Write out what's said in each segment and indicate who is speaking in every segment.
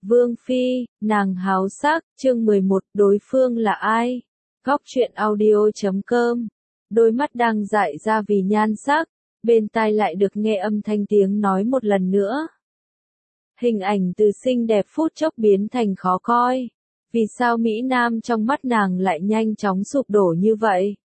Speaker 1: Vương Phi, nàng háo sắc, chương 11, đối phương là ai? Góc truyện audio.com. Đôi mắt đang dại ra vì nhan sắc, bên tai lại được nghe âm thanh tiếng nói một lần nữa. Hình ảnh từ xinh đẹp phút chốc biến thành khó coi. Vì sao Mỹ Nam trong mắt nàng lại nhanh chóng sụp đổ như vậy?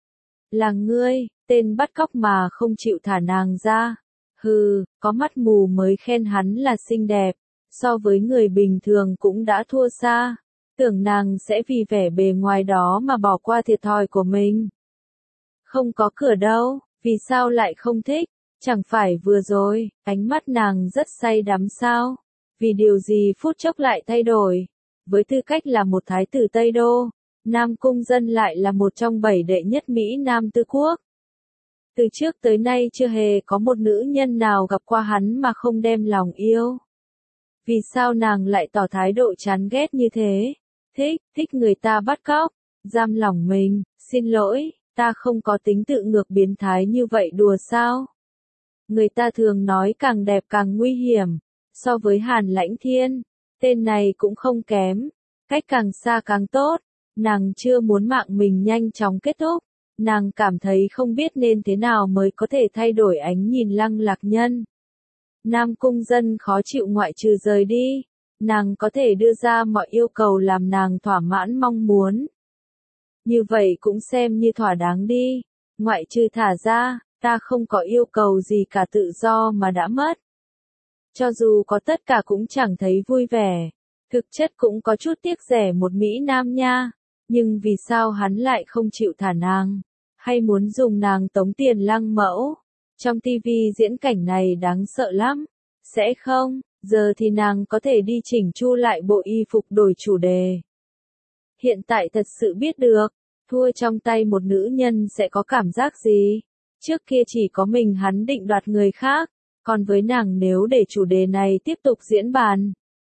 Speaker 1: Là ngươi, tên bắt cóc mà không chịu thả nàng ra. Hừ, có mắt mù mới khen hắn là xinh đẹp, so với người bình thường cũng đã thua xa. Tưởng nàng sẽ vì vẻ bề ngoài đó mà bỏ qua thiệt thòi của mình. Không có cửa đâu, vì sao lại không thích? Chẳng phải vừa rồi, ánh mắt nàng rất say đắm sao? Vì điều gì phút chốc lại thay đổi? Với tư cách là một thái tử Tây Đô, Nam Cung Dân lại là một trong 7 đệ nhất Mỹ Nam Tư Quốc. Từ trước tới nay chưa hề có một nữ nhân nào gặp qua hắn mà không đem lòng yêu. Vì sao nàng lại tỏ thái độ chán ghét như thế? Thích người ta bắt cóc, giam lỏng mình, xin lỗi, ta không có tính tự ngược biến thái như vậy đùa sao? Người ta thường nói càng đẹp càng nguy hiểm, so với Hàn Lãnh Thiên, tên này cũng không kém, cách càng xa càng tốt, nàng chưa muốn mạng mình nhanh chóng kết thúc, nàng cảm thấy không biết nên thế nào mới có thể thay đổi ánh nhìn Lăng Lạc Nhân. Nam Cung Dân khó chịu ngoại trừ rời đi, nàng có thể đưa ra mọi yêu cầu làm nàng thỏa mãn mong muốn. Như vậy cũng xem như thỏa đáng đi, ngoại trừ thả ra, ta không có yêu cầu gì cả, tự do mà đã mất. Cho dù có tất cả cũng chẳng thấy vui vẻ, thực chất cũng có chút tiếc rẻ một Mỹ Nam nha, nhưng vì sao hắn lại không chịu thả nàng, hay muốn dùng nàng tống tiền Lăng Mẫu? Trong tivi diễn cảnh này đáng sợ lắm, sẽ không, giờ thì nàng có thể đi chỉnh chu lại bộ y phục đổi chủ đề. Hiện tại thật sự biết được, thua trong tay một nữ nhân sẽ có cảm giác gì? Trước kia chỉ có mình hắn định đoạt người khác, còn với nàng nếu để chủ đề này tiếp tục diễn bàn,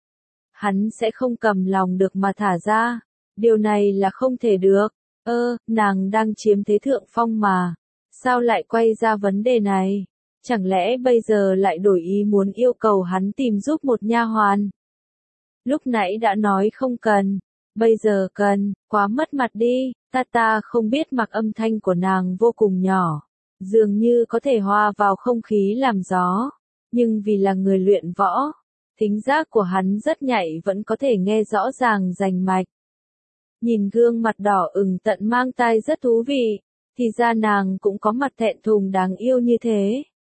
Speaker 1: hắn sẽ không cầm lòng được mà thả ra. Điều này là không thể được. Nàng đang chiếm thế thượng phong mà. Sao lại quay ra vấn đề này? Chẳng lẽ bây giờ lại đổi ý muốn yêu cầu hắn tìm giúp một nha hoàn? Lúc nãy đã nói không cần, bây giờ cần, quá mất mặt đi. Ta không biết, mặc âm thanh của nàng vô cùng nhỏ, dường như có thể hòa vào không khí làm gió, nhưng vì là người luyện võ, thính giác của hắn rất nhạy, vẫn có thể nghe rõ ràng rành mạch. Nhìn gương mặt đỏ ửng tận mang tai rất thú vị, thì ra nàng cũng có mặt thẹn thùng đáng yêu như thế.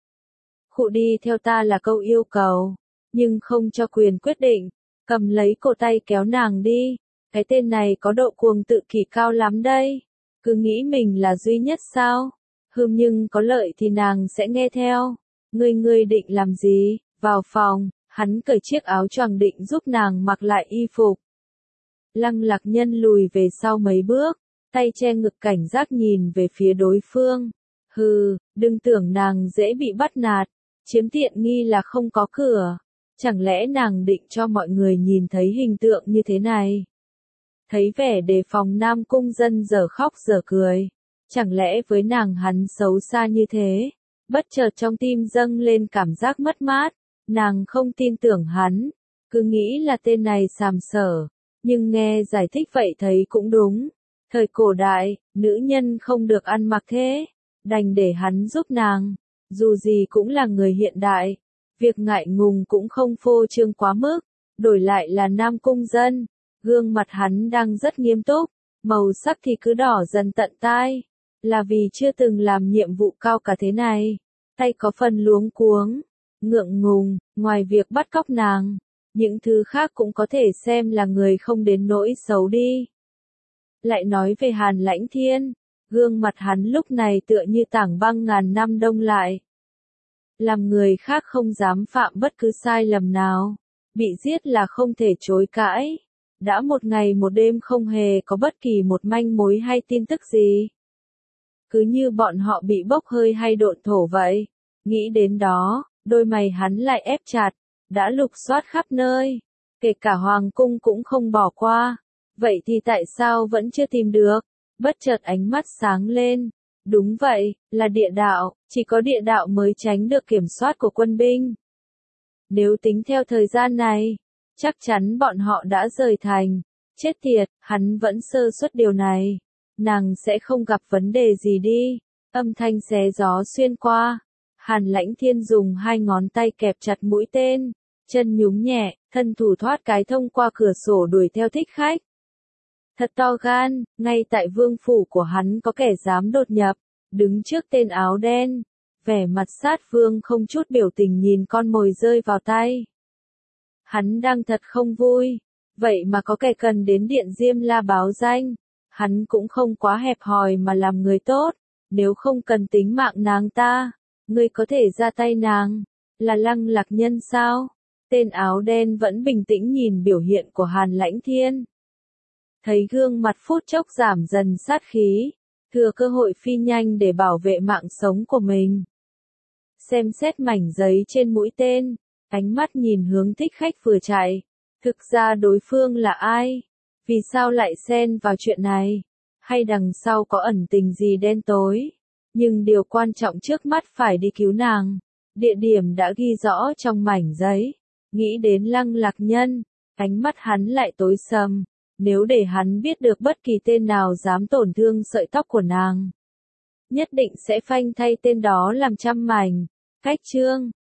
Speaker 1: Khụ đi theo ta là câu yêu cầu, nhưng không cho quyền quyết định, cầm lấy cổ tay kéo nàng đi. Cái tên này có độ cuồng tự kỷ cao lắm đây, cứ nghĩ mình là duy nhất sao? Nhưng có lợi thì nàng sẽ nghe theo. Ngươi định làm gì? Vào phòng, hắn cởi chiếc áo choàng định giúp nàng mặc lại y phục. Lăng Lạc Nhân lùi về sau mấy bước, tay che ngực cảnh giác nhìn về phía đối phương. Đừng tưởng nàng dễ bị bắt nạt, chiếm tiện nghi là không có cửa. Chẳng lẽ nàng định cho mọi người nhìn thấy hình tượng như thế này? Thấy vẻ đề phòng Nam Cung Dân giờ khóc giờ cười. Chẳng lẽ với nàng hắn xấu xa như thế? Bất chợt trong tim dâng lên cảm giác mất mát. Nàng không tin tưởng hắn, cứ nghĩ là tên này sàm sỡ. Nhưng nghe giải thích vậy thấy cũng đúng. Thời cổ đại, nữ nhân không được ăn mặc thế, đành để hắn giúp nàng. Dù gì cũng là người hiện đại, việc ngại ngùng cũng không phô trương quá mức. Đổi lại là Nam Cung Dân, gương mặt hắn đang rất nghiêm túc, màu sắc thì cứ đỏ dần tận tai. Là vì chưa từng làm nhiệm vụ cao cả thế này, tay có phần luống cuống, ngượng ngùng. Ngoài việc bắt cóc nàng, những thứ khác cũng có thể xem là người không đến nỗi xấu đi. Lại nói về Hàn Lãnh Thiên, gương mặt hắn lúc này tựa như tảng băng ngàn năm đông lại. Làm người khác không dám phạm bất cứ sai lầm nào, bị giết là không thể chối cãi. Đã một ngày một đêm không hề có bất kỳ một manh mối hay tin tức gì. Cứ như bọn họ bị bốc hơi hay độn thổ vậy. Nghĩ đến đó, đôi mày hắn lại ép chặt, đã lục soát khắp nơi, kể cả hoàng cung cũng không bỏ qua. Vậy thì tại sao vẫn chưa tìm được? Bất chợt ánh mắt sáng lên. Đúng vậy, là địa đạo, chỉ có địa đạo mới tránh được kiểm soát của quân binh. Nếu tính theo thời gian này, Chắc chắn bọn họ đã rời thành. Chết tiệt, hắn vẫn sơ suất điều này. Nàng sẽ không gặp vấn đề gì đi. Âm thanh xé gió xuyên qua. Hàn Lãnh Thiên dùng hai ngón tay kẹp chặt mũi tên. Chân nhúng nhẹ, thân thủ thoát cái thông qua cửa sổ đuổi theo thích khách. Thật to gan, ngay tại vương phủ của hắn có kẻ dám đột nhập, đứng trước tên áo đen. Vẻ mặt sát vương không chút biểu tình nhìn con mồi rơi vào tay. Hắn đang thật không vui. Vậy mà có kẻ cần đến Điện Diêm La báo danh. Hắn cũng không quá hẹp hòi mà làm người tốt. Nếu không cần tính mạng nàng ta, ngươi có thể ra tay nàng. Là Lăng Lạc Nhân sao? Tên áo đen vẫn bình tĩnh nhìn biểu hiện của Hàn Lãnh Thiên. Thấy gương mặt phút chốc giảm dần sát khí, thừa cơ hội phi nhanh để bảo vệ mạng sống của mình. Xem xét mảnh giấy trên mũi tên, ánh mắt nhìn hướng thích khách vừa chạy. Thực ra đối phương là ai? Vì sao lại xen vào chuyện này? Hay đằng sau có ẩn tình gì đen tối? Nhưng điều quan trọng trước mắt phải đi cứu nàng. Địa điểm đã ghi rõ trong mảnh giấy. Nghĩ đến Lăng Lạc Nhân, ánh mắt hắn lại tối sầm. Nếu để hắn biết được bất kỳ tên nào dám tổn thương sợi tóc của nàng, nhất định sẽ phanh thay tên đó làm trăm mảnh. Cách chương